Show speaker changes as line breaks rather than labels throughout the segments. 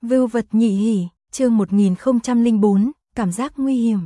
Vưu vật nhị hỉ, chương 1004, cảm giác nguy hiểm.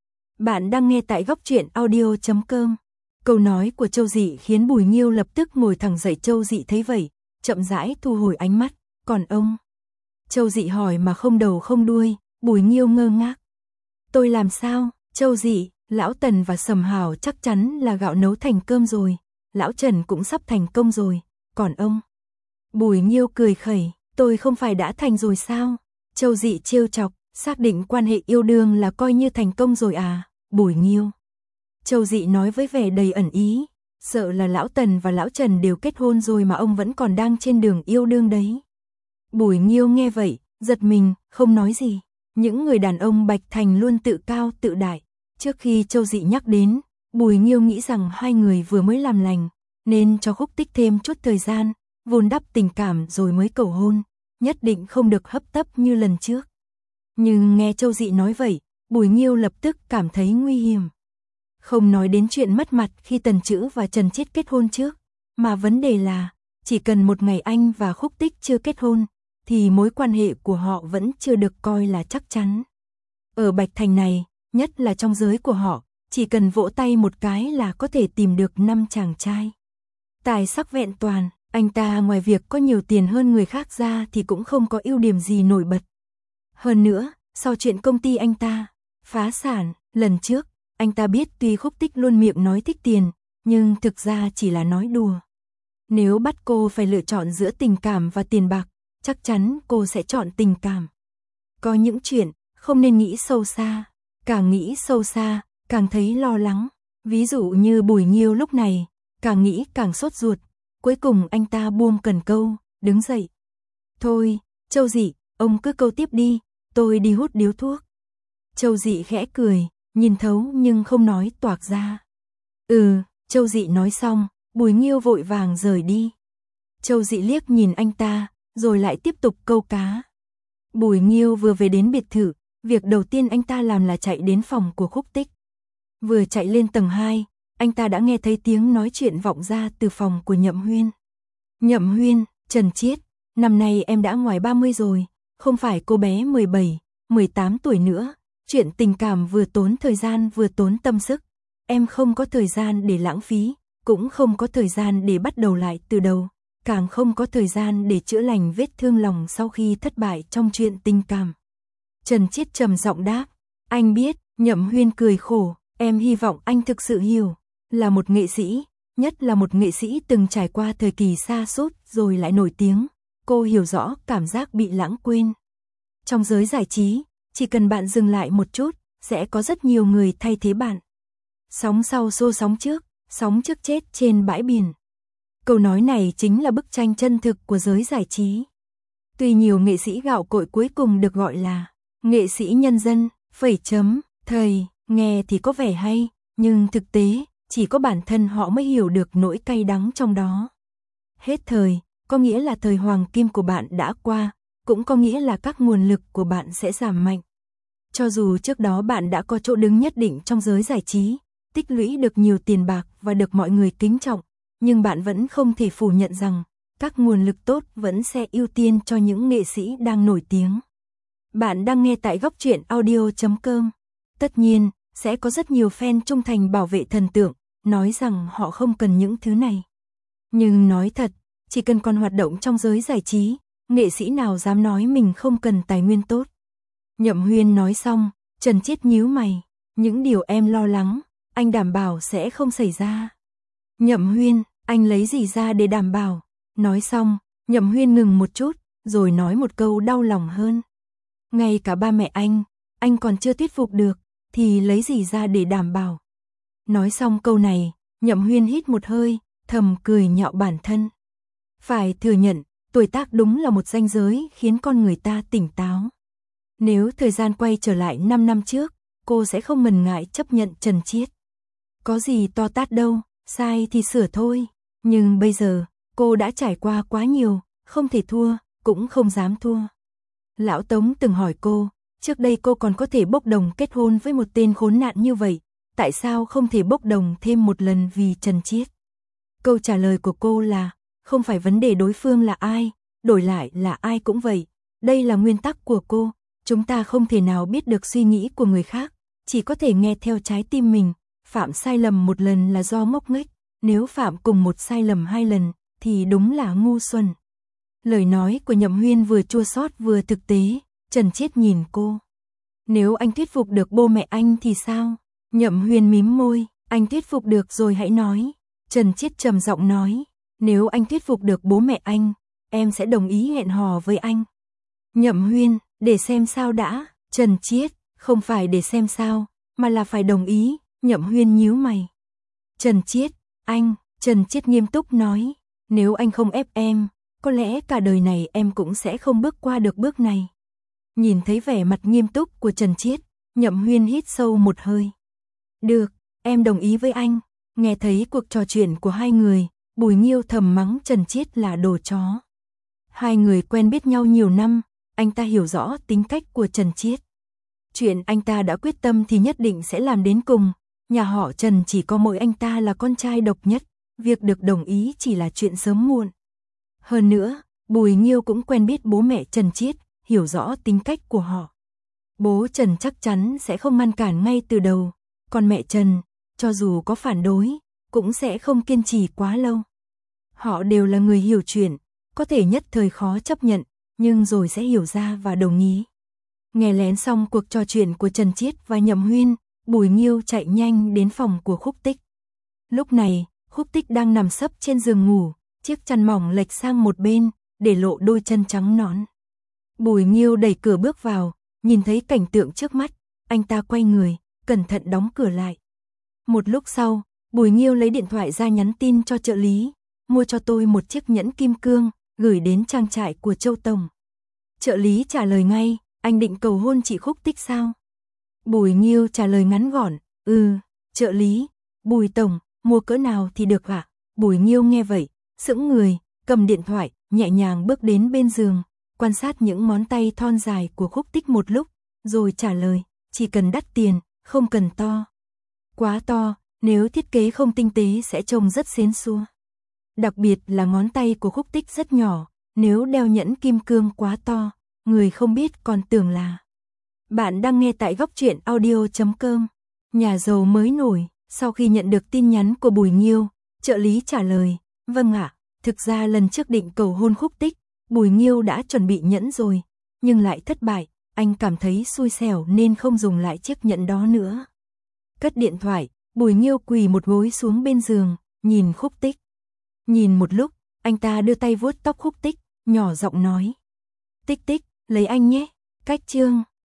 Bạn đang nghe tại góc truyện audio.com. Câu nói của Châu Dị khiến Bùi Nghiêu lập tức ngồi thẳng dậy. Châu Dị thấy vậy, chậm rãi thu hồi ánh mắt. Còn ông? Châu Dị hỏi mà không đầu không đuôi. Bùi Nghiêu ngơ ngác. Tôi làm sao? Châu Dị, Lão Tần và Sầm Hảo chắc chắn là gạo nấu thành cơm rồi. Lão Trần cũng sắp thành công rồi. Còn ông? Bùi Nghiêu cười khẩy. Tôi không phải đã thành rồi sao? Châu Dị trêu chọc, xác định quan hệ yêu đương là coi như thành công rồi à? Bùi Nghiêu. Châu Dị nói với vẻ đầy ẩn ý, sợ là Lão Tần và Lão Trần đều kết hôn rồi mà ông vẫn còn đang trên đường yêu đương đấy. Bùi Nghiêu nghe vậy, giật mình, không nói gì. Những người đàn ông Bạch Thành luôn tự cao tự đại. Trước khi Châu Dị nhắc đến, Bùi Nghiêu nghĩ rằng hai người vừa mới làm lành, nên cho Khúc Tích thêm chút thời gian, vun đắp tình cảm rồi mới cầu hôn, nhất định không được hấp tấp như lần trước. Nhưng nghe Châu Dị nói vậy, Bùi Nghiêu lập tức cảm thấy nguy hiểm. Không nói đến chuyện mất mặt khi Tần Trữ và Trần Chiết kết hôn trước, mà vấn đề là, chỉ cần một ngày anh và Khúc Tích chưa kết hôn, thì mối quan hệ của họ vẫn chưa được coi là chắc chắn. Ở Bạch Thành này, nhất là trong giới của họ, chỉ cần vỗ tay một cái là có thể tìm được 5 chàng trai. Tài sắc vẹn toàn, anh ta ngoài việc có nhiều tiền hơn người khác ra thì cũng không có ưu điểm gì nổi bật. Hơn nữa, sau chuyện công ty anh ta phá sản, lần trước, anh ta biết tuy Khúc Tích luôn miệng nói thích tiền, nhưng thực ra chỉ là nói đùa. Nếu bắt cô phải lựa chọn giữa tình cảm và tiền bạc, chắc chắn cô sẽ chọn tình cảm. Có những chuyện không nên nghĩ sâu xa, càng nghĩ sâu xa, càng thấy lo lắng. Ví dụ như Bùi Nghiêu lúc này, càng nghĩ càng sốt ruột. Cuối cùng anh ta buông cần câu, đứng dậy. Thôi, Châu Dị, ông cứ câu tiếp đi, tôi đi hút điếu thuốc. Châu Dị khẽ cười, nhìn thấu nhưng không nói toạc ra. Châu Dị nói xong, Bùi Nghiêu vội vàng rời đi. Châu Dị liếc nhìn anh ta, rồi lại tiếp tục câu cá. Bùi Nghiêu vừa về đến biệt thự, việc đầu tiên anh ta làm là chạy đến phòng của Khúc Tích. Vừa chạy lên tầng 2, anh ta đã nghe thấy tiếng nói chuyện vọng ra từ phòng của Nhậm Huyên. Nhậm Huyên, Trần Chiết, năm nay em đã ngoài 30 rồi, không phải cô bé 17, 18 tuổi nữa. Chuyện tình cảm vừa tốn thời gian vừa tốn tâm sức. Em không có thời gian để lãng phí, cũng không có thời gian để bắt đầu lại từ đầu, càng không có thời gian để chữa lành vết thương lòng sau khi thất bại trong chuyện tình cảm. Trần Chiết trầm giọng đáp, anh biết. Nhậm Huyên cười khổ, em hy vọng anh thực sự hiểu. Là một nghệ sĩ, nhất là một nghệ sĩ từng trải qua thời kỳ sa sút rồi lại nổi tiếng, cô hiểu rõ cảm giác bị lãng quên. Trong giới giải trí, chỉ cần bạn dừng lại một chút, sẽ có rất nhiều người thay thế bạn. Sóng sau xô sóng trước chết trên bãi biển. Câu nói này chính là bức tranh chân thực của giới giải trí. Tuy nhiều nghệ sĩ gạo cội cuối cùng được gọi là nghệ sĩ nhân dân, thầy, nghe thì có vẻ hay, nhưng thực tế, chỉ có bản thân họ mới hiểu được nỗi cay đắng trong đó. Hết thời, có nghĩa là thời hoàng kim của bạn đã qua, cũng có nghĩa là các nguồn lực của bạn sẽ giảm mạnh. Cho dù trước đó bạn đã có chỗ đứng nhất định trong giới giải trí, tích lũy được nhiều tiền bạc và được mọi người kính trọng, nhưng bạn vẫn không thể phủ nhận rằng, các nguồn lực tốt vẫn sẽ ưu tiên cho những nghệ sĩ đang nổi tiếng. Bạn đang nghe tại góc truyện audio.com. Tất nhiên, sẽ có rất nhiều fan trung thành bảo vệ thần tượng, nói rằng họ không cần những thứ này. Nhưng nói thật, chỉ cần còn hoạt động trong giới giải trí, nghệ sĩ nào dám nói mình không cần tài nguyên tốt. Nhậm Huyên nói xong, Trần Chiết nhíu mày, những điều em lo lắng, anh đảm bảo sẽ không xảy ra. Nhậm Huyên, anh lấy gì ra để đảm bảo? Nói xong, Nhậm Huyên ngừng một chút, rồi nói một câu đau lòng hơn. Ngay cả ba mẹ anh còn chưa thuyết phục được, thì lấy gì ra để đảm bảo? Nói xong câu này, Nhậm Huyên hít một hơi, thầm cười nhạo bản thân. Phải thừa nhận, tuổi tác đúng là một ranh giới khiến con người ta tỉnh táo. Nếu thời gian quay trở lại 5 năm trước, cô sẽ không ngần ngại chấp nhận Trần Chiết. Có gì to tát đâu, sai thì sửa thôi. Nhưng bây giờ, cô đã trải qua quá nhiều, không thể thua, cũng không dám thua. Lão Tống từng hỏi cô, trước đây cô còn có thể bốc đồng kết hôn với một tên khốn nạn như vậy, tại sao không thể bốc đồng thêm một lần vì Trần Chiết? Câu trả lời của cô là, không phải vấn đề đối phương là ai, đổi lại là ai cũng vậy, đây là nguyên tắc của cô, chúng ta không thể nào biết được suy nghĩ của người khác, chỉ có thể nghe theo trái tim mình, phạm sai lầm một lần là do ngốc nghếch, nếu phạm cùng một sai lầm 2 lần, thì đúng là ngu xuẩn. Lời nói của Nhậm Huyên vừa chua xót vừa thực tế, Trần Chiết nhìn cô. Nếu anh thuyết phục được bố mẹ anh thì sao? Nhậm Huyên mím môi, anh thuyết phục được rồi hãy nói. Trần Chiết trầm giọng nói, nếu anh thuyết phục được bố mẹ anh, em sẽ đồng ý hẹn hò với anh. Nhậm Huyên, để xem sao đã. Trần Chiết, không phải để xem sao, mà là phải đồng ý. Nhậm Huyên nhíu mày. Trần Chiết, anh, Trần Chiết nghiêm túc nói, nếu anh không ép em, có lẽ cả đời này em cũng sẽ không bước qua được bước này. Nhìn thấy vẻ mặt nghiêm túc của Trần Chiết, Nhậm Huyên hít sâu một hơi. Được, em đồng ý với anh. Nghe thấy cuộc trò chuyện của hai người, Bùi Nghiêu thầm mắng Trần Chiết là đồ chó. Hai người quen biết nhau nhiều năm, anh ta hiểu rõ tính cách của Trần Chiết. Chuyện anh ta đã quyết tâm thì nhất định sẽ làm đến cùng. Nhà họ Trần chỉ có mỗi anh ta là con trai độc nhất, việc được đồng ý chỉ là chuyện sớm muộn. Hơn nữa, Bùi Nghiêu cũng quen biết bố mẹ Trần Chiết, hiểu rõ tính cách của họ. Bố Trần chắc chắn sẽ không ngăn cản ngay từ đầu, còn mẹ Trần, cho dù có phản đối, cũng sẽ không kiên trì quá lâu. Họ đều là người hiểu chuyện, có thể nhất thời khó chấp nhận, nhưng rồi sẽ hiểu ra và đồng ý. Nghe lén xong cuộc trò chuyện của Trần Chiết và Nhậm Huyên, Bùi Nghiêu chạy nhanh đến phòng của Khúc Tích. Lúc này, Khúc Tích đang nằm sấp trên giường ngủ, chiếc chăn mỏng lệch sang một bên, để lộ đôi chân trắng nõn. Bùi Nghiêu đẩy cửa bước vào, nhìn thấy cảnh tượng trước mắt, anh ta quay người, cẩn thận đóng cửa lại. Một lúc sau, Bùi Nghiêu lấy điện thoại ra nhắn tin cho trợ lý, mua cho tôi một chiếc nhẫn kim cương, gửi đến trang trại của Châu Tổng. Trợ lý trả lời ngay, anh định cầu hôn chị Khúc Tích sao? Bùi Nghiêu trả lời ngắn gọn, trợ lý, Bùi Tổng, mua cỡ nào thì được ạ? Bùi Nghiêu nghe vậy, sững người, cầm điện thoại, nhẹ nhàng bước đến bên giường, quan sát những ngón tay thon dài của Khúc Tích một lúc, rồi trả lời, chỉ cần đắt tiền, không cần to. Quá to, nếu thiết kế không tinh tế sẽ trông rất xến xúa. Đặc biệt là ngón tay của Khúc Tích rất nhỏ, nếu đeo nhẫn kim cương quá to, người không biết còn tưởng là. Bạn đang nghe tại Góc Truyện Audio.com. Nhà giàu mới nổi, sau khi nhận được tin nhắn của Bùi Nghiêu, trợ lý trả lời, vâng ạ, thực ra lần trước định cầu hôn Khúc Tích, Bùi Nghiêu đã chuẩn bị nhẫn rồi, nhưng lại thất bại, anh cảm thấy xui xẻo nên không dùng lại chiếc nhẫn đó nữa. Cất điện thoại, Bùi Nghiêu quỳ một gối xuống bên giường, nhìn Khúc Tích. Nhìn một lúc, anh ta đưa tay vuốt tóc Khúc Tích, nhỏ giọng nói. Tích Tích, lấy anh nhé, cách chương.